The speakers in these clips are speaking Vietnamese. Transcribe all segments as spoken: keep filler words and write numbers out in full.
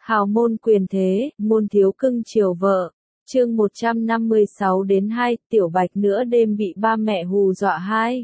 Hào môn quyền thế, môn thiếu cưng chiều vợ. Chương một trăm năm mươi sáu đến hai, Tiểu Bạch nửa đêm bị ba mẹ hù dọa hai.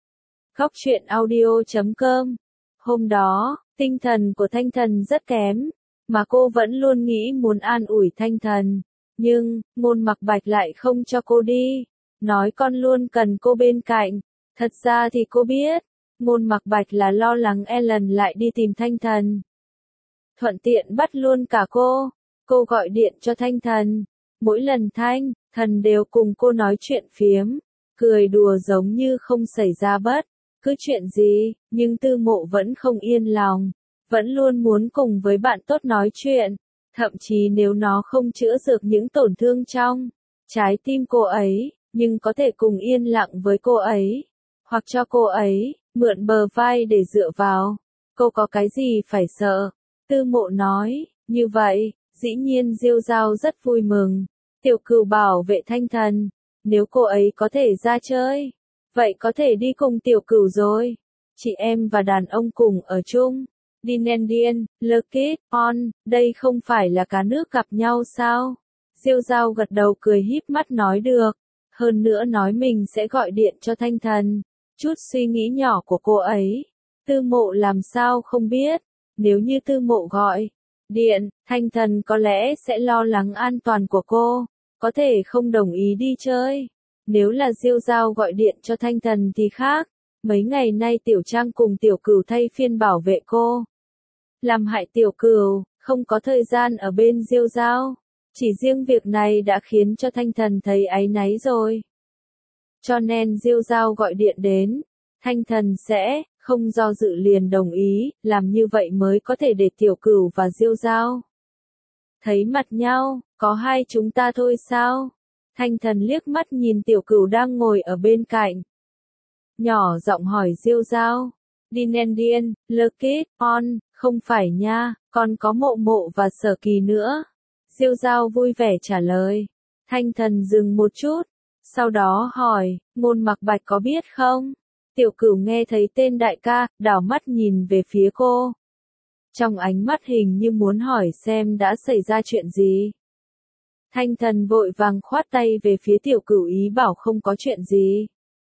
Góc truyện audio chấm com. Hôm đó, tinh thần của Thanh Thần rất kém, mà cô vẫn luôn nghĩ muốn an ủi Thanh Thần. Nhưng, Ngôn Mặc Bạch lại không cho cô đi, nói con luôn cần cô bên cạnh. Thật ra thì cô biết, Ngôn Mặc Bạch là lo lắng Ellen lại đi tìm Thanh Thần. Thuận tiện bắt luôn cả cô. Cô gọi điện cho Thanh Thần. Mỗi lần Thanh, Thần đều cùng cô nói chuyện phiếm, cười đùa giống như không xảy ra bất cứ chuyện gì, nhưng Tư Mộ vẫn không yên lòng, vẫn luôn muốn cùng với bạn tốt nói chuyện, thậm chí nếu nó không chữa được những tổn thương trong trái tim cô ấy, nhưng có thể cùng yên lặng với cô ấy, hoặc cho cô ấy mượn bờ vai để dựa vào. Cô có cái gì phải sợ? Tư Mộ nói, như vậy, dĩ nhiên Diêu Giao rất vui mừng. Tiểu Cửu bảo vệ Thanh Thần, nếu cô ấy có thể ra chơi, vậy có thể đi cùng Tiểu Cửu rồi. Chị em và đàn ông cùng ở chung. Dinendian, Lekit, On, đây không phải là cá nước gặp nhau sao? Diêu Giao gật đầu cười híp mắt nói được. Hơn nữa nói mình sẽ gọi điện cho Thanh Thần. Chút suy nghĩ nhỏ của cô ấy, Tư Mộ làm sao không biết. Nếu như Tư Mộ gọi điện, Thanh Thần có lẽ sẽ lo lắng an toàn của cô, có thể không đồng ý đi chơi. Nếu là Diêu Giao gọi điện cho Thanh Thần thì khác. Mấy ngày nay Tiểu Trang cùng Tiểu Cửu thay phiên bảo vệ cô, làm hại Tiểu Cửu không có thời gian ở bên Diêu Giao. Chỉ riêng việc này đã khiến cho Thanh Thần thấy áy náy rồi. Cho nên Diêu Giao gọi điện đến, Thanh Thần sẽ không do dự liền đồng ý, làm như vậy mới có thể để Tiểu Cửu và Diêu Giao thấy mặt nhau. Có hai chúng ta thôi sao? Thanh Thần liếc mắt nhìn Tiểu Cửu đang ngồi ở bên cạnh, nhỏ giọng hỏi Diêu Giao. Dinendian, Lekit, On, không phải nha, còn có Mộ Mộ và Sở Kỳ nữa. Diêu Giao vui vẻ trả lời. Thanh Thần dừng một chút, sau đó hỏi, Ngôn Mặc Bạch có biết không? Tiểu Cửu nghe thấy tên đại ca, đảo mắt nhìn về phía cô. Trong ánh mắt hình như muốn hỏi xem đã xảy ra chuyện gì. Thanh Thần vội vàng khoát tay về phía Tiểu Cửu ý bảo không có chuyện gì.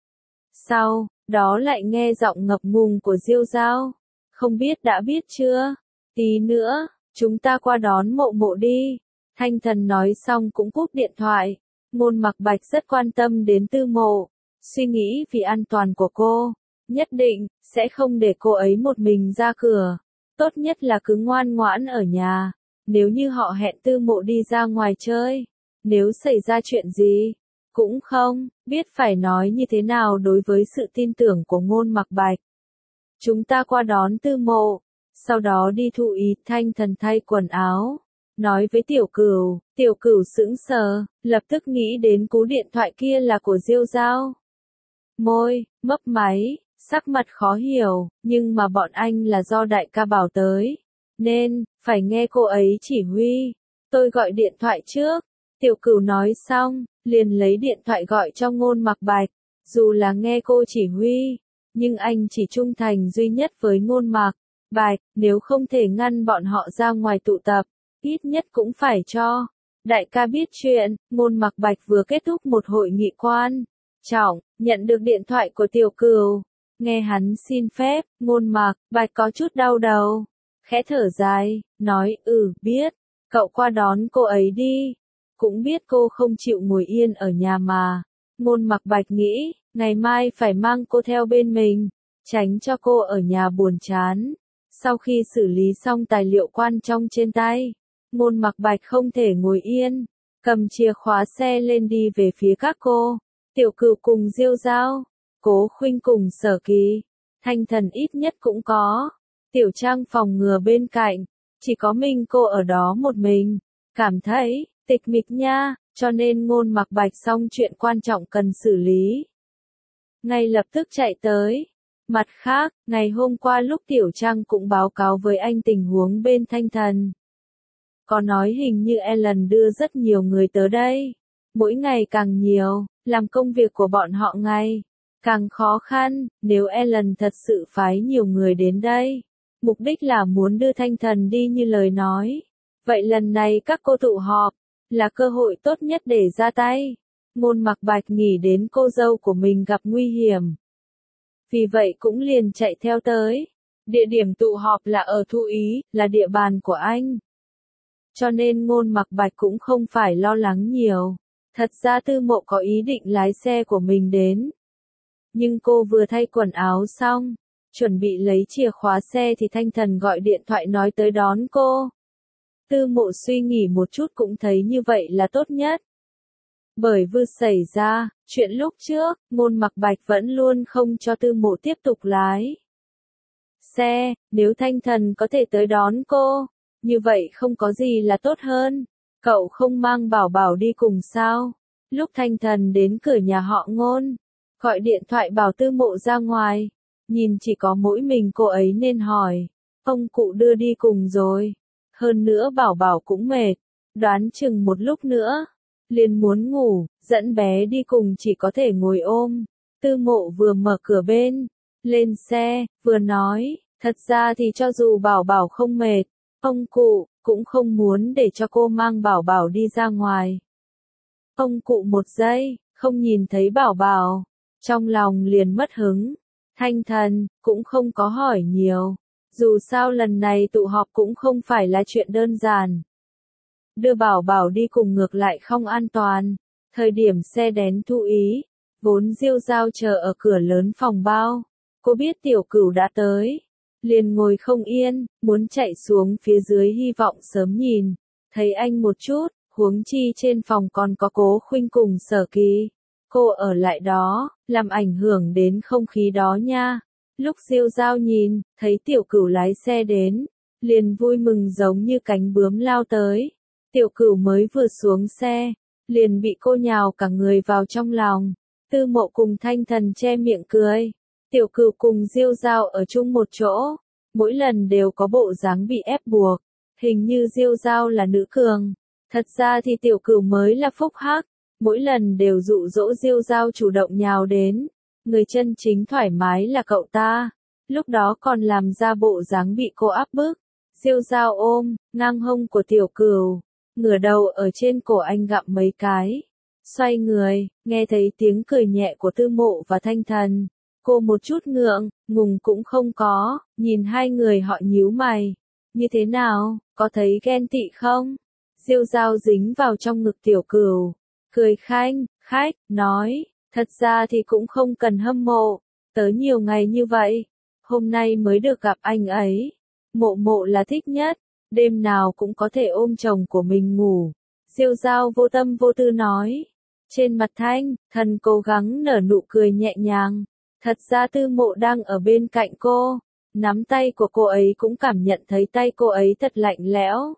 Sau đó lại nghe giọng ngập ngùng của Diêu Giao. Không biết đã biết chưa? Tí nữa, chúng ta qua đón Mộ Mộ đi. Thanh Thần nói xong cũng cúp điện thoại. Ngôn Mặc Bạch rất quan tâm đến Tư Mộ, suy nghĩ vì an toàn của cô, nhất định sẽ không để cô ấy một mình ra cửa. Tốt nhất là cứ ngoan ngoãn ở nhà. Nếu như họ hẹn Tư Mộ đi ra ngoài chơi, nếu xảy ra chuyện gì, cũng không biết phải nói như thế nào đối với sự tin tưởng của Ngôn Mặc Bạch. Chúng ta qua đón Tư Mộ, sau đó đi thụ ý. Thanh Thần thay quần áo, nói với Tiểu Cửu. Tiểu Cửu sững sờ, lập tức nghĩ đến cú điện thoại kia là của Diêu Giao. Môi mấp máy, sắc mặt khó hiểu, nhưng mà bọn anh là do đại ca bảo tới, nên phải nghe cô ấy chỉ huy. Tôi gọi điện thoại trước. Tiểu Cửu nói xong, liền lấy điện thoại gọi cho Ngôn Mặc Bạch. Dù là nghe cô chỉ huy, nhưng anh chỉ trung thành duy nhất với Ngôn Mặc Bạch, nếu không thể ngăn bọn họ ra ngoài tụ tập, ít nhất cũng phải cho đại ca biết chuyện. Ngôn Mặc Bạch vừa kết thúc một hội nghị quan trọng, nhận được điện thoại của Tiểu Cửu. Nghe hắn xin phép, Ngôn Mặc Bạch có chút đau đầu, khẽ thở dài, nói, ừ, biết, cậu qua đón cô ấy đi. Cũng biết cô không chịu ngồi yên ở nhà mà. Ngôn Mặc Bạch nghĩ, ngày mai phải mang cô theo bên mình, tránh cho cô ở nhà buồn chán. Sau khi xử lý xong tài liệu quan trọng trên tay, Ngôn Mặc Bạch không thể ngồi yên, cầm chìa khóa xe lên đi về phía các cô. Tiểu Cửu cùng Diêu Giao, Cố Khuynh cùng Sở Kỳ, Thanh Thần ít nhất cũng có. Tiểu Trang phòng ngừa bên cạnh, chỉ có mình cô ở đó một mình, cảm thấy tịch mịch nha, cho nên Ngôn Mặc Bạch xong chuyện quan trọng cần xử lý, ngay lập tức chạy tới. Mặt khác, ngày hôm qua lúc Tiểu Trang cũng báo cáo với anh tình huống bên Thanh Thần, có nói hình như Ellen đưa rất nhiều người tới đây, mỗi ngày càng nhiều, làm công việc của bọn họ ngày càng khó khăn. Nếu Ellen thật sự phái nhiều người đến đây, mục đích là muốn đưa Thanh Thần đi như lời nói, Vậy lần này các cô tụ họp, là cơ hội tốt nhất để ra tay. Ngôn Mặc Bạch nghĩ đến cô dâu của mình gặp nguy hiểm. Vì vậy cũng liền chạy theo tới. Địa điểm tụ họp là ở Thu Ý, là địa bàn của anh. Cho nên Ngôn Mặc Bạch cũng không phải lo lắng nhiều. Thật ra Tư Mộ có ý định lái xe của mình đến. Nhưng cô vừa thay quần áo xong, chuẩn bị lấy chìa khóa xe thì Thanh Thần gọi điện thoại nói tới đón cô. Tư Mộ suy nghĩ một chút cũng thấy như vậy là tốt nhất. Bởi vừa xảy ra, chuyện lúc trước, Ngôn Mặc Bạch vẫn luôn không cho Tư Mộ tiếp tục lái xe, nếu Thanh Thần có thể tới đón cô, như vậy không có gì là tốt hơn. Cậu không mang Bảo Bảo đi cùng sao? Lúc Thanh Thần đến cửa nhà họ Ngôn, gọi điện thoại bảo Tư Mộ ra ngoài, nhìn chỉ có mỗi mình cô ấy nên hỏi, ông cụ đưa đi cùng rồi. Hơn nữa Bảo Bảo cũng mệt, đoán chừng một lúc nữa liền muốn ngủ, dẫn bé đi cùng chỉ có thể ngồi ôm. Tư Mộ vừa mở cửa bên, lên xe, vừa nói, thật ra thì cho dù Bảo Bảo không mệt, ông cụ cũng không muốn để cho cô mang Bảo Bảo đi ra ngoài. Ông cụ một giây, không nhìn thấy Bảo Bảo, trong lòng liền mất hứng. Thanh Thần cũng không có hỏi nhiều, dù sao lần này tụ họp cũng không phải là chuyện đơn giản. Đưa Bảo Bảo đi cùng ngược lại không an toàn. Thời điểm xe đến Thu Ý, vốn Diêu Giao chờ ở cửa lớn phòng bao. Cô biết Tiểu Cửu đã tới, liền ngồi không yên, muốn chạy xuống phía dưới hy vọng sớm nhìn thấy anh một chút, huống chi trên phòng còn có Cố Khuynh cùng Sở Kỳ. Cô ở lại đó, làm ảnh hưởng đến không khí đó nha. Lúc Diêu Giao nhìn, thấy Tiểu Cửu lái xe đến, liền vui mừng giống như cánh bướm lao tới. Tiểu Cửu mới vừa xuống xe, liền bị cô nhào cả người vào trong lòng. Tư Mộ cùng Thanh Thần che miệng cười. Tiểu Cửu cùng Diêu Giao ở chung một chỗ, mỗi lần đều có bộ dáng bị ép buộc. Hình như Diêu Giao là nữ cường, thật ra thì Tiểu Cửu mới là phúc hắc, mỗi lần đều dụ dỗ Diêu Giao chủ động nhào đến. Người chân chính thoải mái là cậu ta, lúc đó còn làm ra bộ dáng bị cô áp bức. Diêu Giao ôm ngang hông của Tiểu Cửu, ngửa đầu ở trên cổ anh gặm mấy cái. Xoay người, nghe thấy tiếng cười nhẹ của Tư Mộ và Thanh Thần. Cô một chút ngượng, ngùng cũng không có, nhìn hai người họ nhíu mày. Như thế nào, có thấy ghen tị không? Diêu Giao dính vào trong ngực Tiểu Cửu, cười khanh, khách, nói, thật ra thì cũng không cần hâm mộ, tớ nhiều ngày như vậy, hôm nay mới được gặp anh ấy. Mộ Mộ là thích nhất, đêm nào cũng có thể ôm chồng của mình ngủ. Diêu Giao vô tâm vô tư nói. Trên mặt Thanh Thần cố gắng nở nụ cười nhẹ nhàng. Thật ra Tư Mộ đang ở bên cạnh cô, nắm tay của cô ấy cũng cảm nhận thấy tay cô ấy thật lạnh lẽo.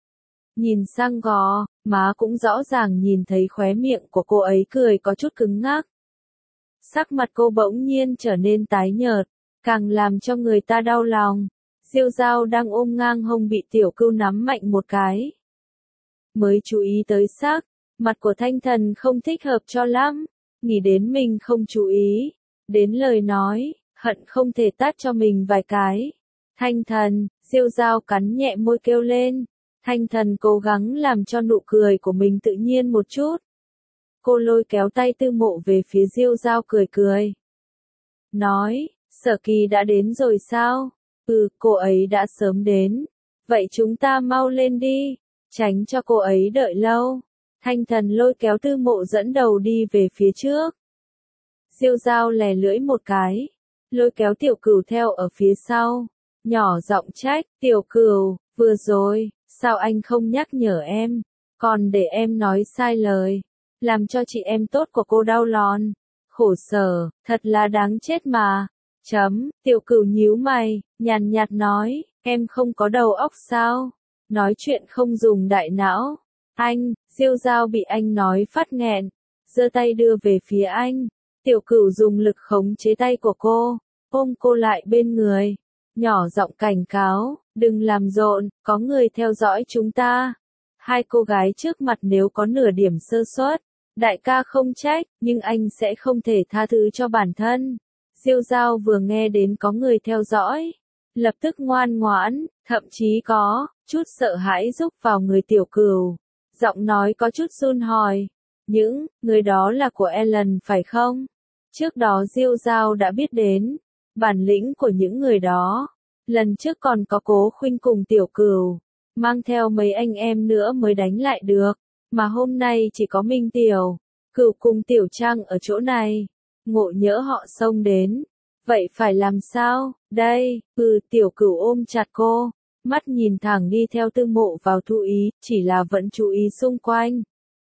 Nhìn sang gò má cũng rõ ràng nhìn thấy khóe miệng của cô ấy cười có chút cứng ngắc. Sắc mặt cô bỗng nhiên trở nên tái nhợt, càng làm cho người ta đau lòng. Diêu Giao đang ôm ngang hông bị Tiểu Cửu nắm mạnh một cái. Mới chú ý tới sắc mặt của Thanh Thần không thích hợp cho lắm, nghĩ đến mình không chú ý đến lời nói, hận không thể tát cho mình vài cái. Thanh Thần, Diêu Giao cắn nhẹ môi kêu lên. Thanh Thần cố gắng làm cho nụ cười của mình tự nhiên một chút. Cô lôi kéo tay Tư Mộ về phía Diêu Giao cười cười. Nói, Sở Kỳ đã đến rồi sao? Ừ, cô ấy đã sớm đến. Vậy chúng ta mau lên đi, tránh cho cô ấy đợi lâu. Thanh Thần lôi kéo Tư Mộ dẫn đầu đi về phía trước. Diêu Giao lè lưỡi một cái, lôi kéo Tiểu Cửu theo ở phía sau, nhỏ giọng trách, Tiểu Cửu, vừa rồi, sao anh không nhắc nhở em, còn để em nói sai lời, làm cho chị em tốt của cô đau lon, khổ sở, thật là đáng chết mà. Chấm, Tiểu Cửu nhíu mày, nhàn nhạt nói, em không có đầu óc sao, nói chuyện không dùng đại não. Anh, Diêu Giao bị anh nói phát nghẹn, giơ tay đưa về phía anh. Tiểu Cửu dùng lực khống chế tay của cô, ôm cô lại bên người, nhỏ giọng cảnh cáo, đừng làm rộn, có người theo dõi chúng ta. Hai cô gái trước mặt nếu có nửa điểm sơ suất, đại ca không trách, nhưng anh sẽ không thể tha thứ cho bản thân. Diêu Giao vừa nghe đến có người theo dõi, lập tức ngoan ngoãn, thậm chí có chút sợ hãi rúc vào người tiểu cửu. Giọng nói có chút run hỏi. Những người đó là của Ellen phải không? Trước đó Diêu Giao đã biết đến bản lĩnh của những người đó. Lần trước còn có Cố Khuynh cùng tiểu cửu, mang theo mấy anh em nữa mới đánh lại được. Mà hôm nay chỉ có Minh Tiểu, Cửu cùng Tiểu Trăng ở chỗ này. Ngộ nhỡ họ xông đến. Vậy phải làm sao? Đây, ừ tiểu cửu ôm chặt cô. Mắt nhìn thẳng đi theo Tư Mộ vào Thu Ý, chỉ là vẫn chú ý xung quanh.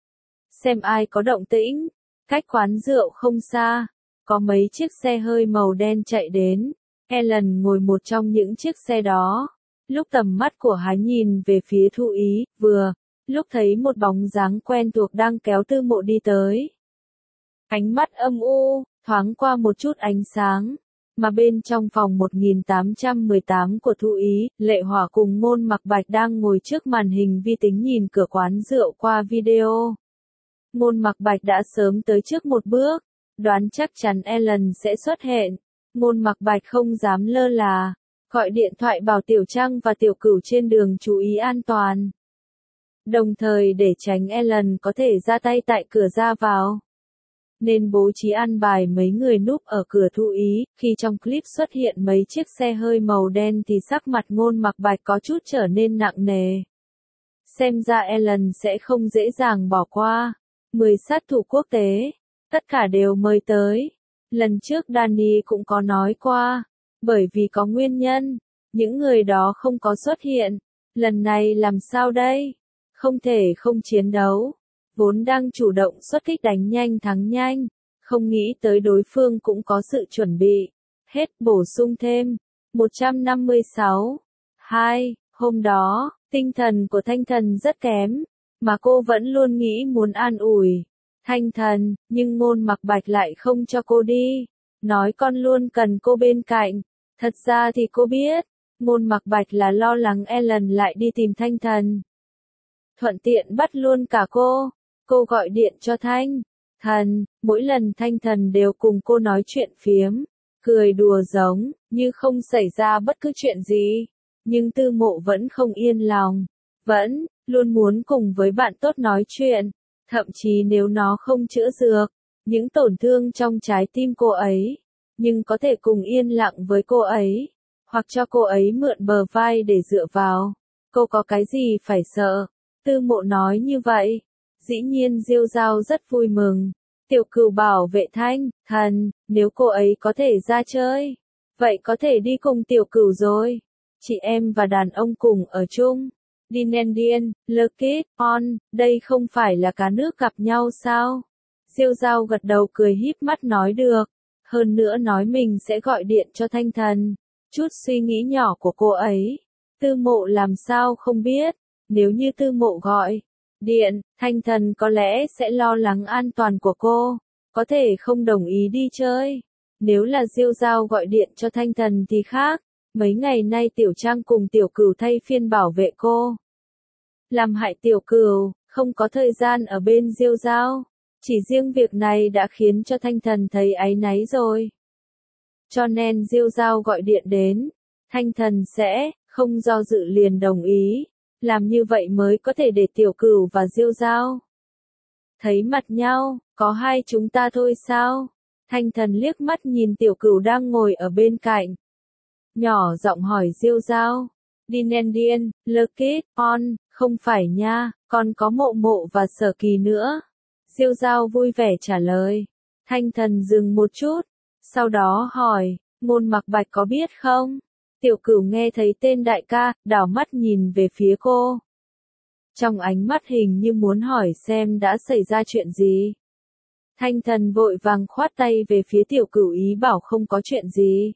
Xem ai có động tĩnh. Cách quán rượu không xa, có mấy chiếc xe hơi màu đen chạy đến. Ellen ngồi một trong những chiếc xe đó. Lúc tầm mắt của hắn nhìn về phía Thu Ý, vừa, lúc thấy một bóng dáng quen thuộc đang kéo Tư Mộ đi tới. Ánh mắt âm u, thoáng qua một chút ánh sáng. Mà bên trong phòng một nghìn tám trăm mười tám của Thu Ý, Lệ Hỏa cùng Ngôn Mặc Bạch đang ngồi trước màn hình vi tính nhìn cửa quán rượu qua video. Ngôn Mặc Bạch đã sớm tới trước một bước, đoán chắc chắn Ellen sẽ xuất hiện. Ngôn Mặc Bạch không dám lơ là, gọi điện thoại bảo Tiểu Trăng và Tiểu Cửu trên đường chú ý an toàn. Đồng thời để tránh Ellen có thể ra tay tại cửa ra vào. Nên bố trí an bài mấy người núp ở cửa Thu Ý. Khi trong clip xuất hiện mấy chiếc xe hơi màu đen thì sắc mặt Ngôn Mặc Bạch có chút trở nên nặng nề. Xem ra Ellen sẽ không dễ dàng bỏ qua. Mười sát thủ quốc tế, tất cả đều mời tới. Lần trước Danny cũng có nói qua, bởi vì có nguyên nhân, những người đó không có xuất hiện. Lần này làm sao đây? Không thể không chiến đấu. Vốn đang chủ động xuất kích đánh nhanh thắng nhanh, không nghĩ tới đối phương cũng có sự chuẩn bị. Hết bổ sung thêm. một trăm năm mươi sáu. hai. Hôm đó, tinh thần của Thanh Thần rất kém, mà cô vẫn luôn nghĩ muốn an ủi Thanh Thần, nhưng Ngôn Mặc Bạch lại không cho cô đi. Nói con luôn cần cô bên cạnh. Thật ra thì cô biết, Ngôn Mặc Bạch là lo lắng Ellen lại đi tìm Thanh Thần. Thuận tiện bắt luôn cả cô. Cô gọi điện cho Thanh Thần, mỗi lần Thanh Thần đều cùng cô nói chuyện phiếm, cười đùa giống như không xảy ra bất cứ chuyện gì. Nhưng Tư Mộ vẫn không yên lòng, vẫn luôn muốn cùng với bạn tốt nói chuyện, thậm chí nếu nó không chữa dược những tổn thương trong trái tim cô ấy, nhưng có thể cùng yên lặng với cô ấy, hoặc cho cô ấy mượn bờ vai để dựa vào. Cô có cái gì phải sợ? Tư Mộ nói như vậy. Dĩ nhiên Diêu Giao rất vui mừng. Tiểu Cửu bảo vệ Thanh Thần, nếu cô ấy có thể ra chơi, vậy có thể đi cùng Tiểu Cửu rồi. Chị em và đàn ông cùng ở chung. Dinendian, Lekit, On, đây không phải là cá nước gặp nhau sao? Diêu Giao gật đầu cười híp mắt nói được. Hơn nữa nói mình sẽ gọi điện cho Thanh Thần. Chút suy nghĩ nhỏ của cô ấy, Tư Mộ làm sao không biết. Nếu như Tư Mộ gọi điện, Thanh Thần có lẽ sẽ lo lắng an toàn của cô, có thể không đồng ý đi chơi. Nếu là Diêu Giao gọi điện cho Thanh Thần thì khác. Mấy ngày nay Tiểu Trăng cùng Tiểu Cửu thay phiên bảo vệ cô, làm hại Tiểu Cửu không có thời gian ở bên Diêu Giao. Chỉ riêng việc này đã khiến cho Thanh Thần thấy áy náy rồi. Cho nên Diêu Giao gọi điện đến, Thanh Thần sẽ không do dự liền đồng ý. Làm như vậy mới có thể để Tiểu Cửu và Diêu Giao thấy mặt nhau. Có hai chúng ta thôi sao? Thanh Thần liếc mắt nhìn Tiểu Cửu đang ngồi ở bên cạnh, nhỏ giọng hỏi Diêu Giao. Dinendian, Lekit, On, không phải nha, còn có Mộ Mộ và Sở Kỳ nữa. Diêu Giao vui vẻ trả lời. Thanh Thần dừng một chút, sau đó hỏi, Ngôn Mặc Bạch có biết không? Tiểu Cửu nghe thấy tên đại ca, đảo mắt nhìn về phía cô. Trong ánh mắt hình như muốn hỏi xem đã xảy ra chuyện gì. Thanh Thần vội vàng khoát tay về phía Tiểu Cửu ý bảo không có chuyện gì.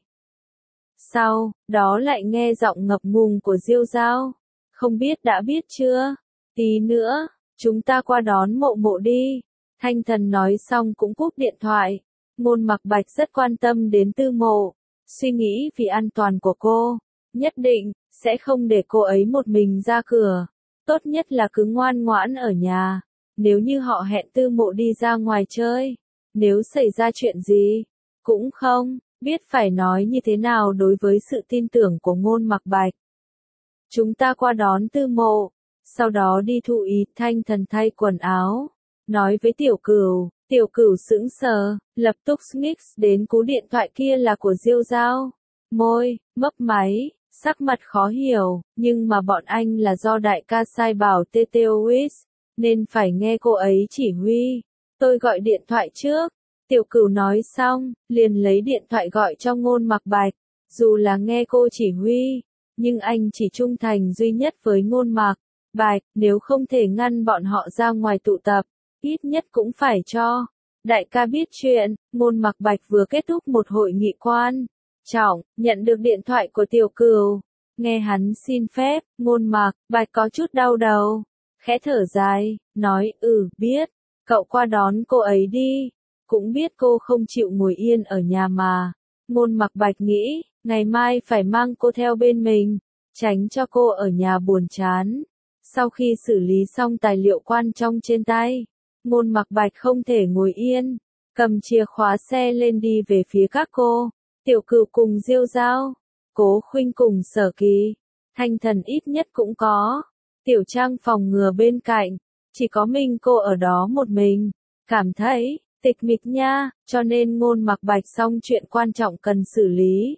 Sau đó lại nghe giọng ngập ngùng của Diêu Giao. Không biết đã biết chưa? Tí nữa, chúng ta qua đón Mộ Mộ đi. Thanh Thần nói xong cũng cúp điện thoại. Ngôn Mặc Bạch rất quan tâm đến Tư Mộ. Suy nghĩ vì an toàn của cô, nhất định sẽ không để cô ấy một mình ra cửa. Tốt nhất là cứ ngoan ngoãn ở nhà. Nếu như họ hẹn Tư Mộ đi ra ngoài chơi, nếu xảy ra chuyện gì, cũng không biết phải nói như thế nào đối với sự tin tưởng của Ngôn Mặc Bạch. chúng ta qua đón Tư Mộ, sau đó đi thụ ý. Thanh Thần thay quần áo, nói với Tiểu Cửu. Tiểu Cửu sững sờ, lập tức snix đến cú điện thoại kia là của Diêu Giao. Môi, mấp máy, sắc mặt khó hiểu, nhưng mà bọn anh là do đại ca sai bảo tê tê o ét, nên phải nghe cô ấy chỉ huy. Tôi gọi điện thoại trước. Tiểu Cửu nói xong, liền lấy điện thoại gọi cho Ngôn Mặc Bạch. Dù là nghe cô chỉ huy, nhưng anh chỉ trung thành duy nhất với Ngôn Mặc Bạch, nếu không thể ngăn bọn họ ra ngoài tụ tập, ít nhất cũng phải cho đại ca biết chuyện. Ngôn Mặc Bạch vừa kết thúc một hội nghị quan trọng, nhận được điện thoại của Tiểu Cửu. Nghe hắn xin phép, Ngôn Mặc Bạch có chút đau đầu, khẽ thở dài, nói, ừ, biết, cậu qua đón cô ấy đi, cũng biết cô không chịu ngồi yên ở nhà mà. Ngôn Mặc Bạch nghĩ, ngày mai phải mang cô theo bên mình, tránh cho cô ở nhà buồn chán. Sau khi xử lý xong tài liệu quan trọng trên tay, Ngôn Mặc Bạch không thể ngồi yên, cầm chìa khóa xe lên đi về phía các cô. Tiểu Cửu cùng Diêu Giao, Cố Khuynh cùng Sở Kỳ, Thanh Thần ít nhất cũng có. Tiểu Trang phòng ngừa bên cạnh, chỉ có mình cô ở đó một mình, cảm thấy tịch mịch nha, cho nên Ngôn Mặc Bạch xong chuyện quan trọng cần xử lý,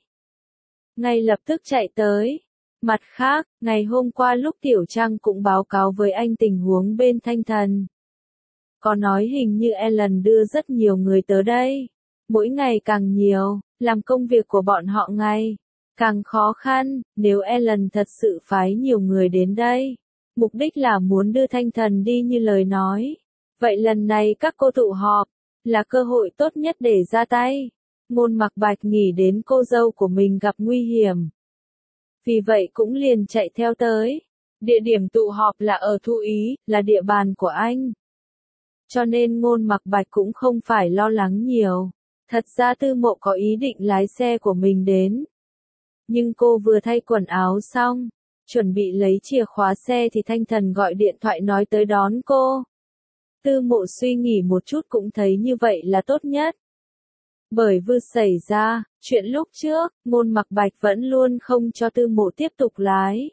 ngay lập tức chạy tới. Mặt khác, ngày hôm qua lúc Tiểu Trang cũng báo cáo với anh tình huống bên Thanh Thần. Có nói hình như Ellen đưa rất nhiều người tới đây. Mỗi ngày càng nhiều, làm công việc của bọn họ ngày càng khó khăn. Nếu Ellen thật sự phái nhiều người đến đây, mục đích là muốn đưa Thanh Thần đi như lời nói, vậy lần này các cô tụ họp là cơ hội tốt nhất để ra tay. Ngôn Mặc Bạch nghĩ đến cô dâu của mình gặp nguy hiểm, vì vậy cũng liền chạy theo tới. Địa điểm tụ họp là ở Thụ Ý, là địa bàn của anh, cho nên Ngôn Mặc Bạch cũng không phải lo lắng nhiều. Thật ra Tư Mộ có ý định lái xe của mình đến, nhưng cô vừa thay quần áo xong, chuẩn bị lấy chìa khóa xe thì Thanh Thần gọi điện thoại nói tới đón cô. Tư Mộ suy nghĩ một chút cũng thấy như vậy là tốt nhất. Bởi vừa xảy ra chuyện lúc trước, Ngôn Mặc Bạch vẫn luôn không cho Tư Mộ tiếp tục lái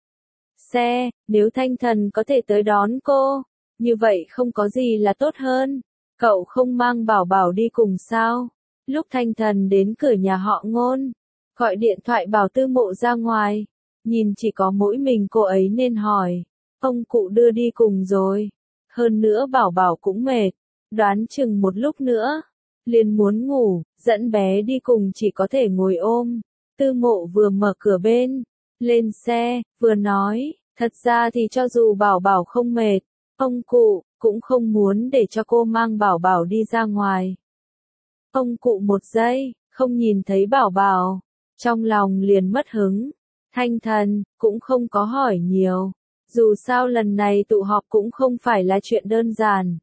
xe. Nếu Thanh Thần có thể tới đón cô, như vậy không có gì là tốt hơn. Cậu không mang Bảo Bảo đi cùng sao? Lúc Thanh Thần đến cửa nhà họ Ngôn, gọi điện thoại bảo Tư Mộ ra ngoài, nhìn chỉ có mỗi mình cô ấy nên hỏi, ông cụ đưa đi cùng rồi. Hơn nữa Bảo Bảo cũng mệt, đoán chừng một lúc nữa liền muốn ngủ, dẫn bé đi cùng chỉ có thể ngồi ôm. Tư Mộ vừa mở cửa bên lên xe, vừa nói, thật ra thì cho dù Bảo Bảo không mệt, ông cụ cũng không muốn để cho cô mang Bảo Bảo đi ra ngoài. Ông cụ một giây không nhìn thấy Bảo Bảo, trong lòng liền mất hứng. Thanh Thần cũng không có hỏi nhiều, dù sao lần này tụ họp cũng không phải là chuyện đơn giản.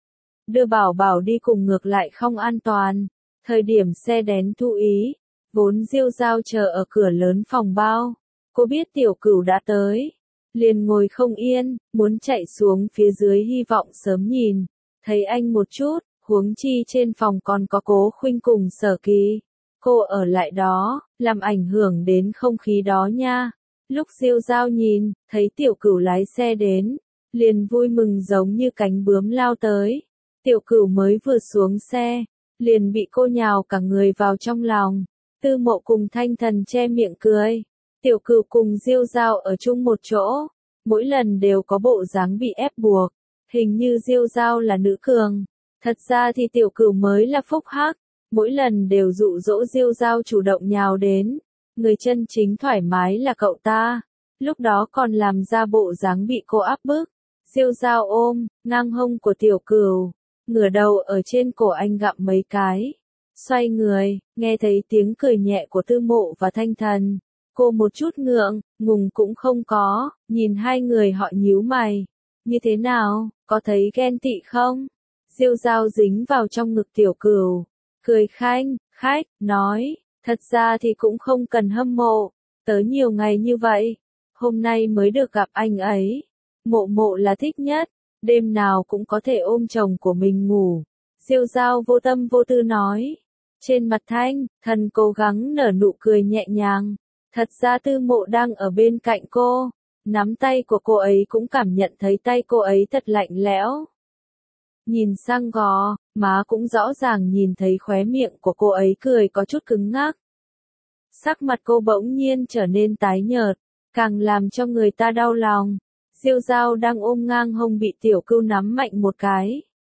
Đưa Bảo Bảo đi cùng ngược lại không an toàn. Thời điểm xe đến Thụ Ý, vốn Diêu Giao chờ ở cửa lớn phòng bao, cô biết Tiểu Cửu đã tới, liền ngồi không yên, muốn chạy xuống phía dưới hy vọng sớm nhìn thấy anh một chút, huống chi trên phòng còn có Cố Khuynh cùng Sở Kỳ. Cô ở lại đó, làm ảnh hưởng đến không khí đó nha. Lúc Diêu Giao nhìn thấy Tiểu Cửu lái xe đến, liền vui mừng giống như cánh bướm lao tới. Tiểu Cửu mới vừa xuống xe, liền bị cô nhào cả người vào trong lòng. Tư Mộ cùng Thanh Thần che miệng cười. Tiểu Cửu cùng Diêu Giao ở chung một chỗ, mỗi lần đều có bộ dáng bị ép buộc. Hình như Diêu Giao là nữ cường, thật ra thì Tiểu Cửu mới là phúc hắc, mỗi lần đều dụ dỗ Diêu Giao chủ động nhào đến. Người chân chính thoải mái là cậu ta, lúc đó còn làm ra bộ dáng bị cô áp bức. Diêu Giao ôm ngang hông của Tiểu Cửu, ngửa đầu ở trên cổ anh gặm mấy cái, xoay người, nghe thấy tiếng cười nhẹ của Tư Mộ và Thanh Thần. Cô một chút ngượng, ngùng cũng không có, nhìn hai người họ nhíu mày. Như thế nào, có thấy ghen tị không? Diêu Giao dính vào trong ngực Tiểu Cửu, cười khanh khách, nói, thật ra thì cũng không cần hâm mộ, tớ nhiều ngày như vậy, hôm nay mới được gặp anh ấy. Mộ Mộ là thích nhất, đêm nào cũng có thể ôm chồng của mình ngủ. Diêu Giao vô tâm vô tư nói. Trên mặt Thanh Thần cố gắng nở nụ cười nhẹ nhàng. Thật ra Tư Mộ đang ở bên cạnh cô, nắm tay của cô ấy cũng cảm nhận thấy tay cô ấy thật lạnh lẽo. Nhìn sang gò má cũng rõ ràng nhìn thấy khóe miệng của cô ấy cười có chút cứng ngắc. Sắc mặt cô bỗng nhiên trở nên tái nhợt, càng làm cho người ta đau lòng. Diêu Dao đang ôm ngang hông bị Tiểu Cưu nắm mạnh một cái.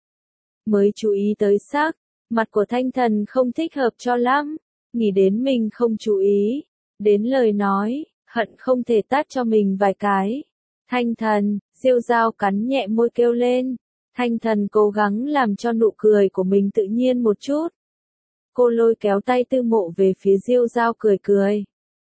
Mới chú ý tới sắc mặt của Thanh Thần không thích hợp cho lắm, nghĩ đến mình không chú ý, đến lời nói, hận không thể tát cho mình vài cái. Thanh Thần, Diêu Dao cắn nhẹ môi kêu lên. Thanh Thần cố gắng làm cho nụ cười của mình tự nhiên một chút. Cô lôi kéo tay Tư Mộ về phía Diêu Dao cười cười.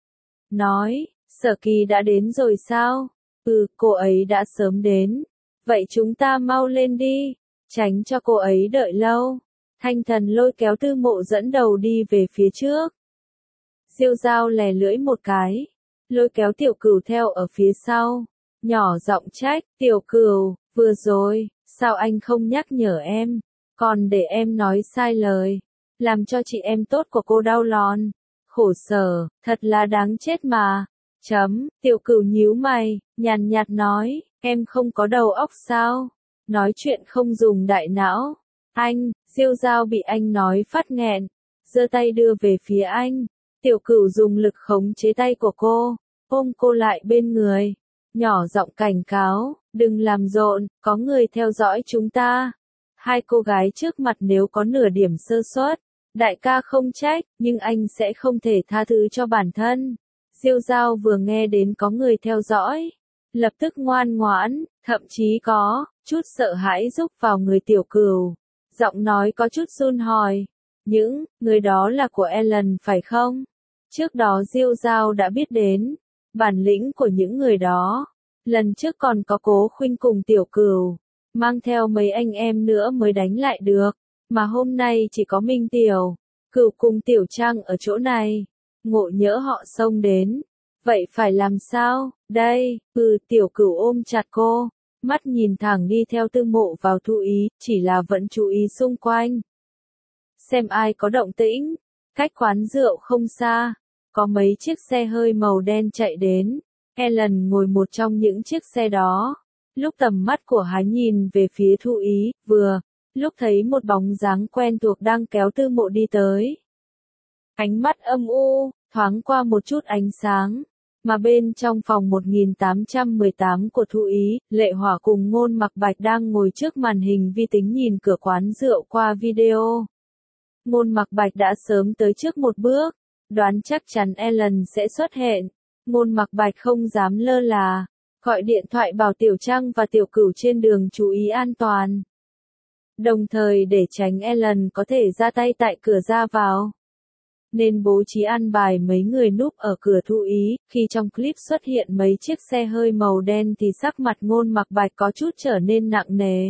Nói, Sở Kỳ đã đến rồi sao? Ừ, cô ấy đã sớm đến. Vậy chúng ta mau lên đi, tránh cho cô ấy đợi lâu. Thanh Thần lôi kéo Tư Mộ dẫn đầu đi về phía trước. Diêu Dao lè lưỡi một cái, lôi kéo Tiểu Cửu theo ở phía sau, nhỏ giọng trách, Tiểu Cửu, vừa rồi, sao anh không nhắc nhở em, còn để em nói sai lời, làm cho chị em tốt của cô đau lon, khổ sở, thật là đáng chết mà. Chấm, Tiểu Cửu nhíu mày, nhàn nhạt nói, em không có đầu óc sao, nói chuyện không dùng đại não. Anh, Diêu Dao bị anh nói phát nghẹn, giơ tay đưa về phía anh. Tiểu Cửu dùng lực khống chế tay của cô, ôm cô lại bên người, nhỏ giọng cảnh cáo, đừng làm rộn, có người theo dõi chúng ta. Hai cô gái trước mặt nếu có nửa điểm sơ suất, đại ca không trách, nhưng anh sẽ không thể tha thứ cho bản thân. Diêu Dao vừa nghe đến có người theo dõi, lập tức ngoan ngoãn, thậm chí có chút sợ hãi rúc vào người Tiểu Cửu, giọng nói có chút run hỏi, những người đó là của Ellen phải không? Trước đó Diêu Dao đã biết đến bản lĩnh của những người đó. Lần trước còn có Cố Khuynh cùng Tiểu Cửu, mang theo mấy anh em nữa mới đánh lại được, mà hôm nay chỉ có Minh Tiểu Cửu cùng Tiểu Trang ở chỗ này, ngộ nhỡ họ xông đến, vậy phải làm sao? Đây, ừ, Tiểu Cửu ôm chặt cô, mắt nhìn thẳng đi theo Tư Mộ vào Thu Ý, chỉ là vẫn chú ý xung quanh, xem ai có động tĩnh. Cách quán rượu không xa, có mấy chiếc xe hơi màu đen chạy đến. Ellen ngồi một trong những chiếc xe đó. Lúc tầm mắt của hắn nhìn về phía Thu Ý, vừa lúc thấy một bóng dáng quen thuộc đang kéo Tư Mộ đi tới. Ánh mắt âm u, thoáng qua một chút ánh sáng, mà bên trong phòng một nghìn tám trăm mười tám của Thu Ý, Lệ Hỏa cùng Ngôn Mặc Bạch đang ngồi trước màn hình vi tính nhìn cửa quán rượu qua video. Ngôn Mặc Bạch đã sớm tới trước một bước, đoán chắc chắn Ellen sẽ xuất hiện. Ngôn Mặc Bạch không dám lơ là, gọi điện thoại bảo Tiểu Trang và Tiểu Cửu trên đường chú ý an toàn. Đồng thời để tránh Ellen có thể ra tay tại cửa ra vào, nên bố trí an bài mấy người núp ở cửa Thu Ý. Khi trong clip xuất hiện mấy chiếc xe hơi màu đen thì sắc mặt Ngôn Mặc Bạch có chút trở nên nặng nề.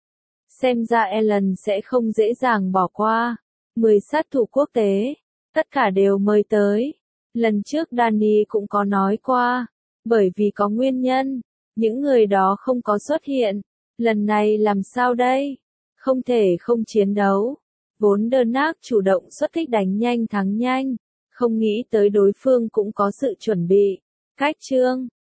Xem ra Ellen sẽ không dễ dàng bỏ qua. Mười sát thủ quốc tế, tất cả đều mời tới. Lần trước Danny cũng có nói qua, bởi vì có nguyên nhân, những người đó không có xuất hiện. Lần này làm sao đây? Không thể không chiến đấu. Vốn Đơn Ác chủ động xuất kích đánh nhanh thắng nhanh, không nghĩ tới đối phương cũng có sự chuẩn bị. Cách chương